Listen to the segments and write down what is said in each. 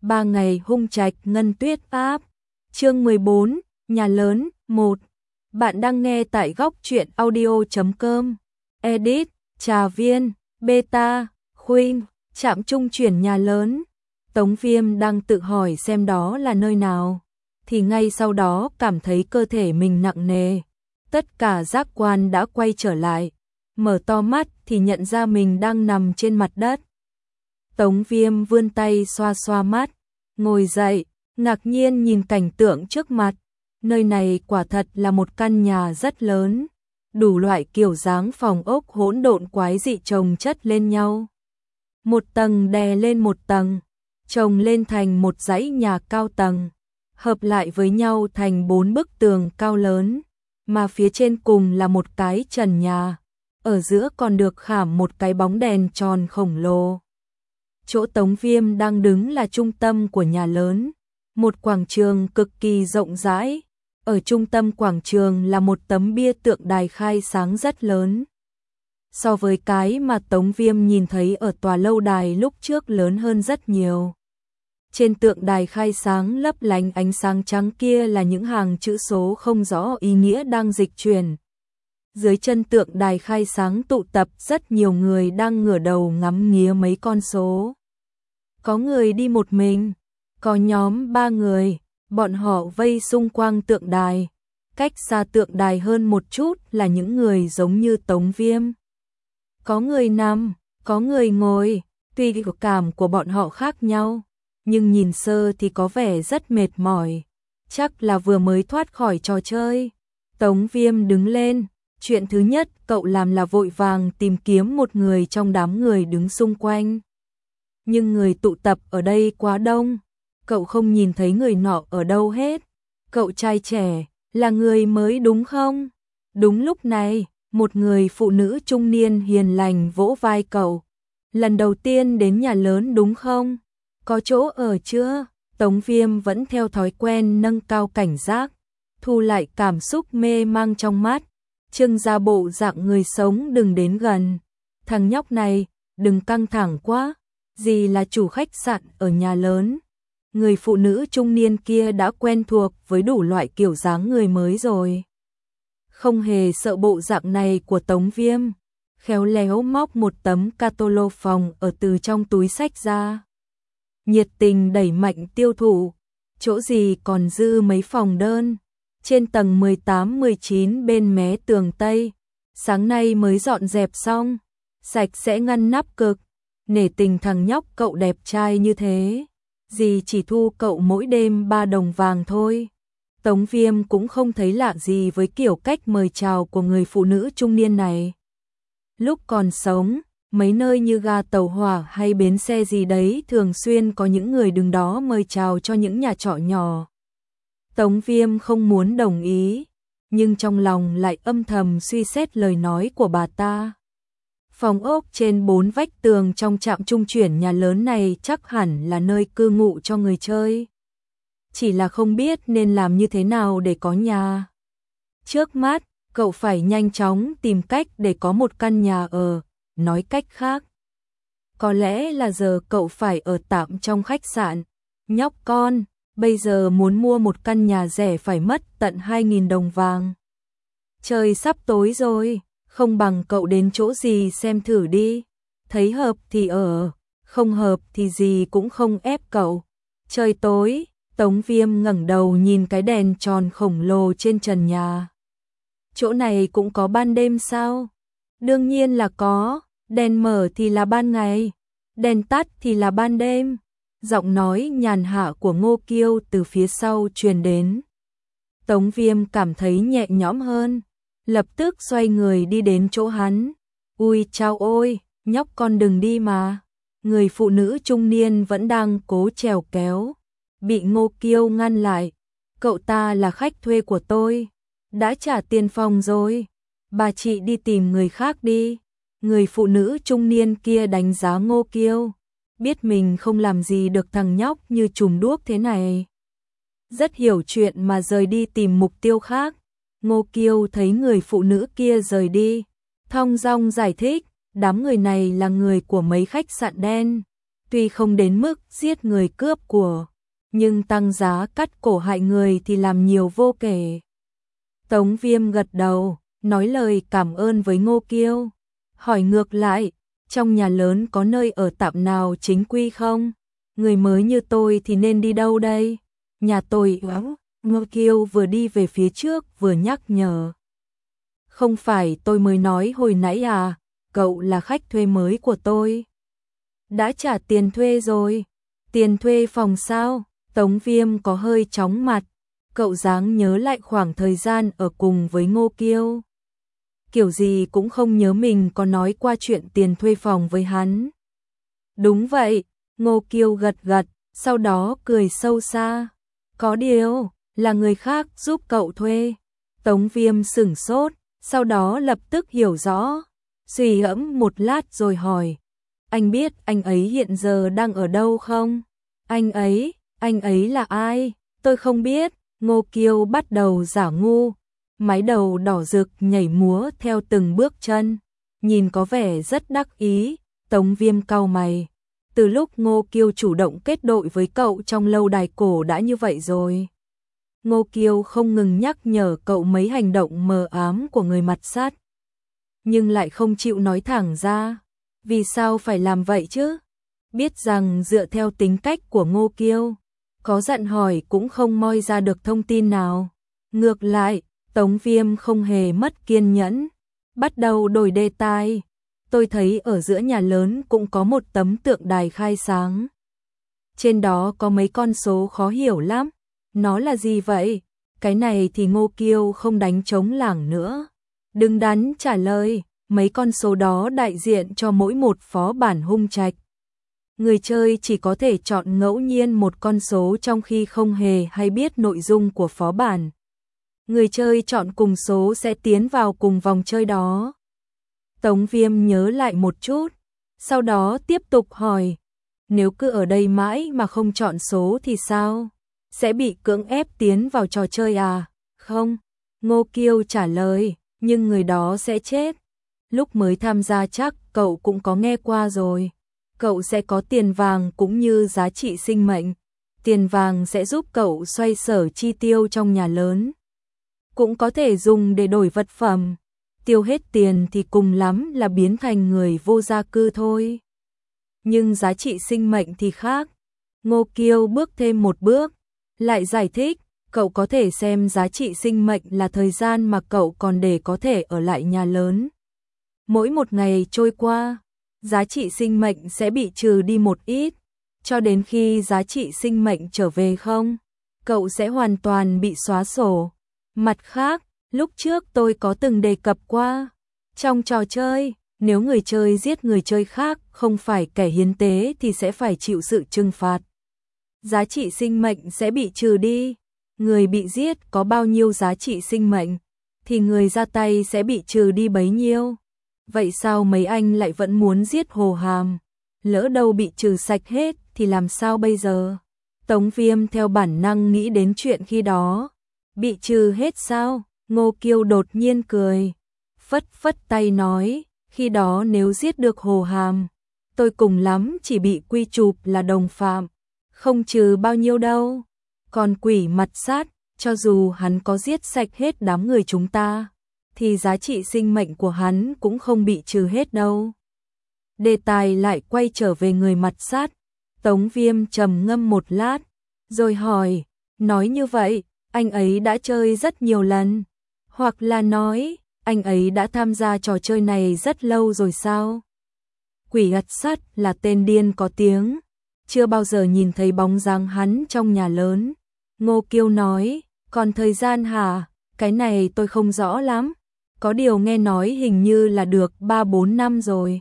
3 ngày hung trạch ngân tuyết áp. Chương 14, nhà lớn 1. Bạn đang nghe tại góc truyện audio.com. Edit, Trà Viên, Beta, Khuynh, trạm trung chuyển nhà lớn. Tống Viêm đang tự hỏi xem đó là nơi nào, thì ngay sau đó cảm thấy cơ thể mình nặng nề. Tất cả giác quan đã quay trở lại. Mở to mắt thì nhận ra mình đang nằm trên mặt đất. Tống Viêm vươn tay xoa xoa mắt, ngồi dậy, ngạc nhiên nhìn cảnh tượng trước mặt. Nơi này quả thật là một căn nhà rất lớn, đủ loại kiểu dáng phòng ốc hỗn độn quái dị chồng chất lên nhau. Một tầng đè lên một tầng, chồng lên thành một dãy nhà cao tầng, hợp lại với nhau thành 4 bức tường cao lớn, mà phía trên cùng là một cái trần nhà, ở giữa còn được khảm một cái bóng đèn tròn khổng lồ. Chỗ Tống Viêm đang đứng là trung tâm của nhà lớn, một quảng trường cực kỳ rộng rãi. Ở trung tâm quảng trường là một tấm bia tượng đài khai sáng rất lớn. So với cái mà Tống Viêm nhìn thấy ở tòa lâu đài lúc trước lớn hơn rất nhiều. Trên tượng đài khai sáng lấp lánh ánh sáng trắng kia là những hàng chữ số không rõ ý nghĩa đang dịch chuyển. Dưới chân tượng đài khai sáng tụ tập rất nhiều người đang ngửa đầu ngắm nghía mấy con số. Có người đi một mình, có nhóm 3 người. Bọn họ vây xung quanh tượng đài, cách xa tượng đài hơn một chút là những người giống như Tống Viêm. Có người nằm, có người ngồi, tuy cảm của bọn họ khác nhau, nhưng nhìn sơ thì có vẻ rất mệt mỏi, chắc là vừa mới thoát khỏi trò chơi. Tống Viêm đứng lên, chuyện thứ nhất cậu làm là vội vàng tìm kiếm một người trong đám người đứng xung quanh. Nhưng người tụ tập ở đây quá đông. Cậu không nhìn thấy người nọ ở đâu hết. Cậu trai trẻ, là người mới đúng không? Đúng lúc này, một người phụ nữ trung niên hiền lành vỗ vai cậu. Lần đầu tiên đến nhà lớn đúng không? Có chỗ ở chưa? Tống Viêm vẫn theo thói quen nâng cao cảnh giác, thu lại cảm xúc mê mang trong mắt, trưng ra bộ dạng người sống đừng đến gần. Thằng nhóc này, đừng căng thẳng quá, gì là chủ khách sạn ở nhà lớn. Người phụ nữ trung niên kia đã quen thuộc với đủ loại kiểu dáng người mới rồi. Không hề sợ bộ dạng này của Tống Viêm, khéo léo móc một tấm catalog phòng ở từ trong túi xách ra. Nhiệt tình đẩy mạnh tiêu thụ, chỗ gì còn dư mấy phòng đơn. Trên tầng 18-19 bên mé tường Tây, sáng nay mới dọn dẹp xong, sạch sẽ ngăn nắp cực, nể tình thằng nhóc cậu đẹp trai như thế. Dì chỉ thu cậu mỗi đêm 3 đồng vàng thôi. Tống Viêm cũng không thấy lạ gì với kiểu cách mời chào của người phụ nữ trung niên này. Lúc còn sống, mấy nơi như ga tàu hỏa hay bến xe gì đấy thường xuyên có những người đứng đó mời chào cho những nhà trọ nhỏ. Tống Viêm không muốn đồng ý, nhưng trong lòng lại âm thầm suy xét lời nói của bà ta. Phòng ốc trên 4 vách tường trong trạm trung chuyển nhà lớn này chắc hẳn là nơi cư ngụ cho người chơi. Chỉ là không biết nên làm như thế nào để có nhà. Trước mắt, cậu phải nhanh chóng tìm cách để có một căn nhà ở, nói cách khác. Có lẽ là giờ cậu phải ở tạm trong khách sạn. Nhóc con, bây giờ muốn mua một căn nhà rẻ phải mất tận 2.000 đồng vàng. Trời sắp tối rồi. Không bằng cậu đến chỗ gì xem thử đi. Thấy hợp thì ở, không hợp thì gì cũng không ép cậu. Trời tối, Tống Viêm ngẩng đầu nhìn cái đèn tròn khổng lồ trên trần nhà. Chỗ này cũng có ban đêm sao? Đương nhiên là có, đèn mở thì là ban ngày, đèn tắt thì là ban đêm. Giọng nói nhàn hạ của Ngô Kiêu từ phía sau truyền đến. Tống Viêm cảm thấy nhẹ nhõm hơn. Lập tức xoay người đi đến chỗ hắn. Ui chao ôi, nhóc con đừng đi mà. Người phụ nữ trung niên vẫn đang cố trèo kéo, bị Ngô Kiêu ngăn lại. Cậu ta là khách thuê của tôi, đã trả tiền phòng rồi. Bà chị đi tìm người khác đi. Người phụ nữ trung niên kia đánh giá Ngô Kiêu, biết mình không làm gì được thằng nhóc như chùm đuốc thế này. Rất hiểu chuyện mà rời đi tìm mục tiêu khác. Ngô Kiêu thấy người phụ nữ kia rời đi, thong dong giải thích, đám người này là người của mấy khách sạn đen, tuy không đến mức giết người cướp của, nhưng tăng giá cắt cổ hại người thì làm nhiều vô kể. Tống Viêm gật đầu, nói lời cảm ơn với Ngô Kiêu, hỏi ngược lại, trong nhà lớn có nơi ở tạm nào chính quy không? Người mới như tôi thì nên đi đâu đây? Nhà tôi. Ngô Kiêu vừa đi về phía trước vừa nhắc nhở. Không phải tôi mới nói hồi nãy à, cậu là khách thuê mới của tôi. Đã trả tiền thuê rồi. Tiền thuê phòng sao? Tống Viêm có hơi chóng mặt. Cậu dáng nhớ lại khoảng thời gian ở cùng với Ngô Kiêu. Kiểu gì cũng không nhớ mình có nói qua chuyện tiền thuê phòng với hắn. Đúng vậy, Ngô Kiêu gật gật, sau đó cười sâu xa. Có điều, là người khác giúp cậu thuê. Tống Viêm sửng sốt, sau đó lập tức hiểu rõ. Suy ngẫm một lát rồi hỏi. Anh biết anh ấy hiện giờ đang ở đâu không? Anh ấy là ai? Tôi không biết. Ngô Kiêu bắt đầu giả ngu, mái đầu đỏ rực nhảy múa theo từng bước chân, nhìn có vẻ rất đắc ý. Tống Viêm cau mày, từ lúc Ngô Kiêu chủ động kết đội với cậu trong lâu đài cổ đã như vậy rồi. Ngô Kiêu không ngừng nhắc nhở cậu mấy hành động mờ ám của người mặt sắt, nhưng lại không chịu nói thẳng ra. Vì sao phải làm vậy chứ? Biết rằng dựa theo tính cách của Ngô Kiêu, có dặn hỏi cũng không moi ra được thông tin nào. Ngược lại, Tống Viêm không hề mất kiên nhẫn, bắt đầu đổi đề tài. Tôi thấy ở giữa nhà lớn cũng có một tấm tượng đài khai sáng. Trên đó có mấy con số khó hiểu lắm. Nó là gì vậy? Cái này thì Ngô Kiêu không đánh trống lảng nữa. Đừng đắn trả lời, mấy con số đó đại diện cho mỗi một phó bản hung trạch. Người chơi chỉ có thể chọn ngẫu nhiên một con số trong khi không hề hay biết nội dung của phó bản. Người chơi chọn cùng số sẽ tiến vào cùng vòng chơi đó. Tống Viêm nhớ lại một chút, sau đó tiếp tục hỏi. Nếu cứ ở đây mãi mà không chọn số thì sao? Sẽ bị cưỡng ép tiến vào trò chơi à? Không, Ngô Kiêu trả lời, nhưng người đó sẽ chết. Lúc mới tham gia chắc cậu cũng có nghe qua rồi. Cậu sẽ có tiền vàng cũng như giá trị sinh mệnh. Tiền vàng sẽ giúp cậu xoay sở chi tiêu trong nhà lớn, cũng có thể dùng để đổi vật phẩm. Tiêu hết tiền thì cùng lắm là biến thành người vô gia cư thôi. Nhưng giá trị sinh mệnh thì khác. Ngô Kiêu bước thêm một bước, lại giải thích, cậu có thể xem giá trị sinh mệnh là thời gian mà cậu còn để có thể ở lại nhà lớn. Mỗi một ngày trôi qua, giá trị sinh mệnh sẽ bị trừ đi một ít, cho đến khi giá trị sinh mệnh trở về không, cậu sẽ hoàn toàn bị xóa sổ. Mặt khác, lúc trước tôi có từng đề cập qua, trong trò chơi, nếu người chơi giết người chơi khác không phải kẻ hiến tế thì sẽ phải chịu sự trừng phạt. Giá trị sinh mệnh sẽ bị trừ đi. Người bị giết có bao nhiêu giá trị sinh mệnh, thì người ra tay sẽ bị trừ đi bấy nhiêu. Vậy sao mấy anh lại vẫn muốn giết Hồ Hàm? Lỡ đâu bị trừ sạch hết thì làm sao bây giờ? Tống Viêm theo bản năng nghĩ đến chuyện khi đó. Bị trừ hết sao? Ngô Kiêu đột nhiên cười, phất phất tay nói, khi đó nếu giết được Hồ Hàm, tôi cùng lắm chỉ bị quy chụp là đồng phạm, không trừ bao nhiêu đâu. Còn quỷ mặt sát, cho dù hắn có giết sạch hết đám người chúng ta, thì giá trị sinh mệnh của hắn cũng không bị trừ hết đâu. Đề tài lại quay trở về người mặt sát. Tống Viêm trầm ngâm một lát, rồi hỏi, nói như vậy, anh ấy đã chơi rất nhiều lần, hoặc là nói, anh ấy đã tham gia trò chơi này rất lâu rồi sao? Quỷ gặt sắt là tên điên có tiếng, chưa bao giờ nhìn thấy bóng dáng hắn trong nhà lớn. Ngô Kiêu nói, còn thời gian hả? Cái này tôi không rõ lắm, có điều nghe nói hình như là được 3-4 năm rồi.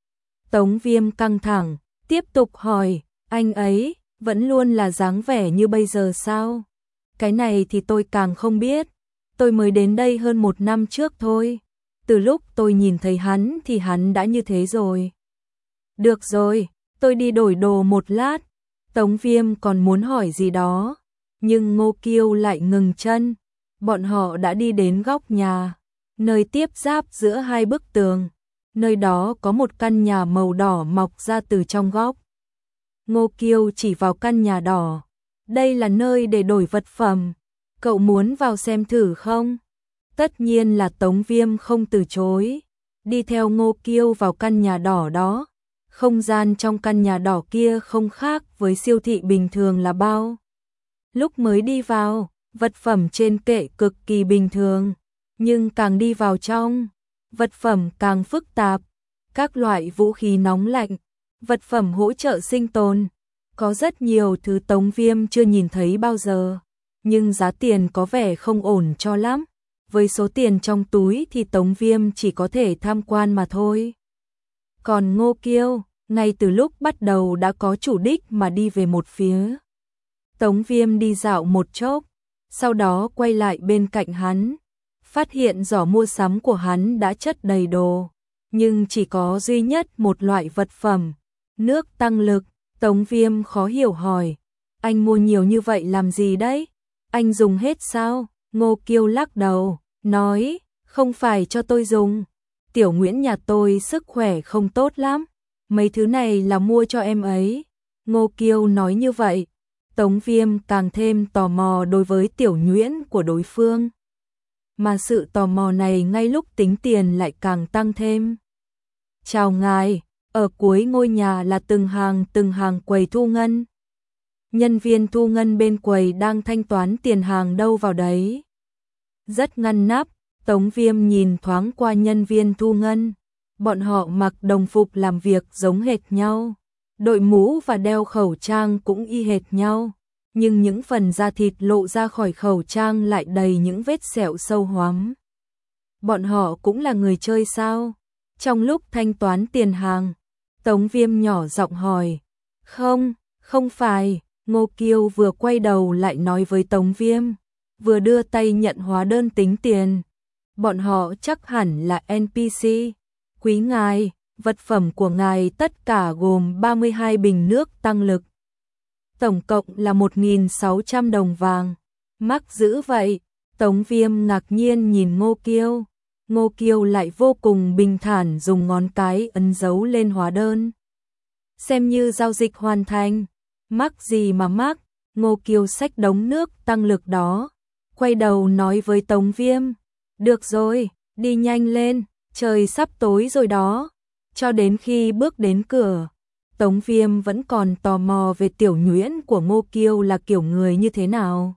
Tống Viêm căng thẳng, tiếp tục hỏi, anh ấy vẫn luôn là dáng vẻ như bây giờ sao? Cái này thì tôi càng không biết, tôi mới đến đây hơn 1 năm trước thôi. Từ lúc tôi nhìn thấy hắn thì hắn đã như thế rồi. Được rồi, tôi đi đổi đồ một lát. Tống Viêm còn muốn hỏi gì đó, nhưng Ngô Kiêu lại ngừng chân. Bọn họ đã đi đến góc nhà, nơi tiếp giáp giữa hai bức tường. Nơi đó có một căn nhà màu đỏ mọc ra từ trong góc. Ngô Kiêu chỉ vào căn nhà đỏ. Đây là nơi để đổi vật phẩm. Cậu muốn vào xem thử không? Tất nhiên là Tống Viêm không từ chối. Đi theo Ngô Kiêu vào căn nhà đỏ đó. Không gian trong căn nhà đỏ kia không khác với siêu thị bình thường là bao. Lúc mới đi vào, vật phẩm trên kệ cực kỳ bình thường. Nhưng càng đi vào trong, vật phẩm càng phức tạp. Các loại vũ khí nóng lạnh, vật phẩm hỗ trợ sinh tồn. Có rất nhiều thứ Tống Viêm chưa nhìn thấy bao giờ. Nhưng giá tiền có vẻ không ổn cho lắm. Với số tiền trong túi thì Tống Viêm chỉ có thể tham quan mà thôi. Còn Ngô Kiêu, ngay từ lúc bắt đầu đã có chủ đích mà đi về một phía. Tống Viêm đi dạo một chốc, sau đó quay lại bên cạnh hắn. Phát hiện giỏ mua sắm của hắn đã chất đầy đồ. Nhưng chỉ có duy nhất một loại vật phẩm, nước tăng lực. Tống Viêm khó hiểu hỏi, anh mua nhiều như vậy làm gì đấy? Anh dùng hết sao? Ngô Kiêu lắc đầu, nói, không phải cho tôi dùng. Tiểu Nguyễn nhà tôi sức khỏe không tốt lắm. Mấy thứ này là mua cho em ấy. Ngô Kiêu nói như vậy. Tống Viêm càng thêm tò mò đối với Tiểu Nguyễn của đối phương. Mà sự tò mò này ngay lúc tính tiền lại càng tăng thêm. Chào ngài, ở cuối ngôi nhà là từng hàng quầy thu ngân. Nhân viên thu ngân bên quầy đang thanh toán tiền hàng đâu vào đấy. Rất ngăn nắp, Tống Viêm nhìn thoáng qua nhân viên thu ngân. Bọn họ mặc đồng phục làm việc giống hệt nhau. Đội mũ và đeo khẩu trang cũng y hệt nhau. Nhưng những phần da thịt lộ ra khỏi khẩu trang lại đầy những vết sẹo sâu hoắm. Bọn họ cũng là người chơi sao? Trong lúc thanh toán tiền hàng, Tống Viêm nhỏ giọng hỏi. Không, không phải. Ngô Kiêu vừa quay đầu lại nói với Tống Viêm, vừa đưa tay nhận hóa đơn tính tiền. Bọn họ chắc hẳn là NPC. Quý ngài, vật phẩm của ngài tất cả gồm 32 bình nước tăng lực. Tổng cộng là 1.600 đồng vàng. Mắc dữ vậy. Tống Viêm ngạc nhiên nhìn Ngô Kiêu. Ngô Kiêu lại vô cùng bình thản dùng ngón cái ấn dấu lên hóa đơn. Xem như giao dịch hoàn thành. Mắc gì mà mắc? Ngô Kiêu xách đống nước tăng lực đó. Quay đầu nói với Tống Viêm. Được rồi, đi nhanh lên, trời sắp tối rồi đó. Cho đến khi bước đến cửa, Tống Viêm vẫn còn tò mò về Tiểu Nguyễn của Ngô Kiêu là kiểu người như thế nào.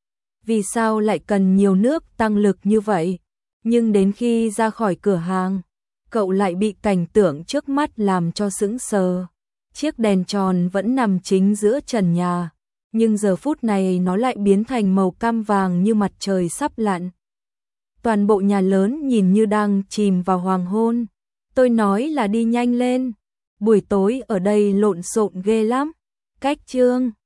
Vì sao lại cần nhiều nước tăng lực như vậy? Nhưng đến khi ra khỏi cửa hàng, cậu lại bị cảnh tượng trước mắt làm cho sững sờ. Chiếc đèn tròn vẫn nằm chính giữa trần nhà, nhưng giờ phút này nó lại biến thành màu cam vàng như mặt trời sắp lặn. Toàn bộ nhà lớn nhìn như đang chìm vào hoàng hôn. Tôi nói là đi nhanh lên. Buổi tối ở đây lộn xộn ghê lắm. Cách chương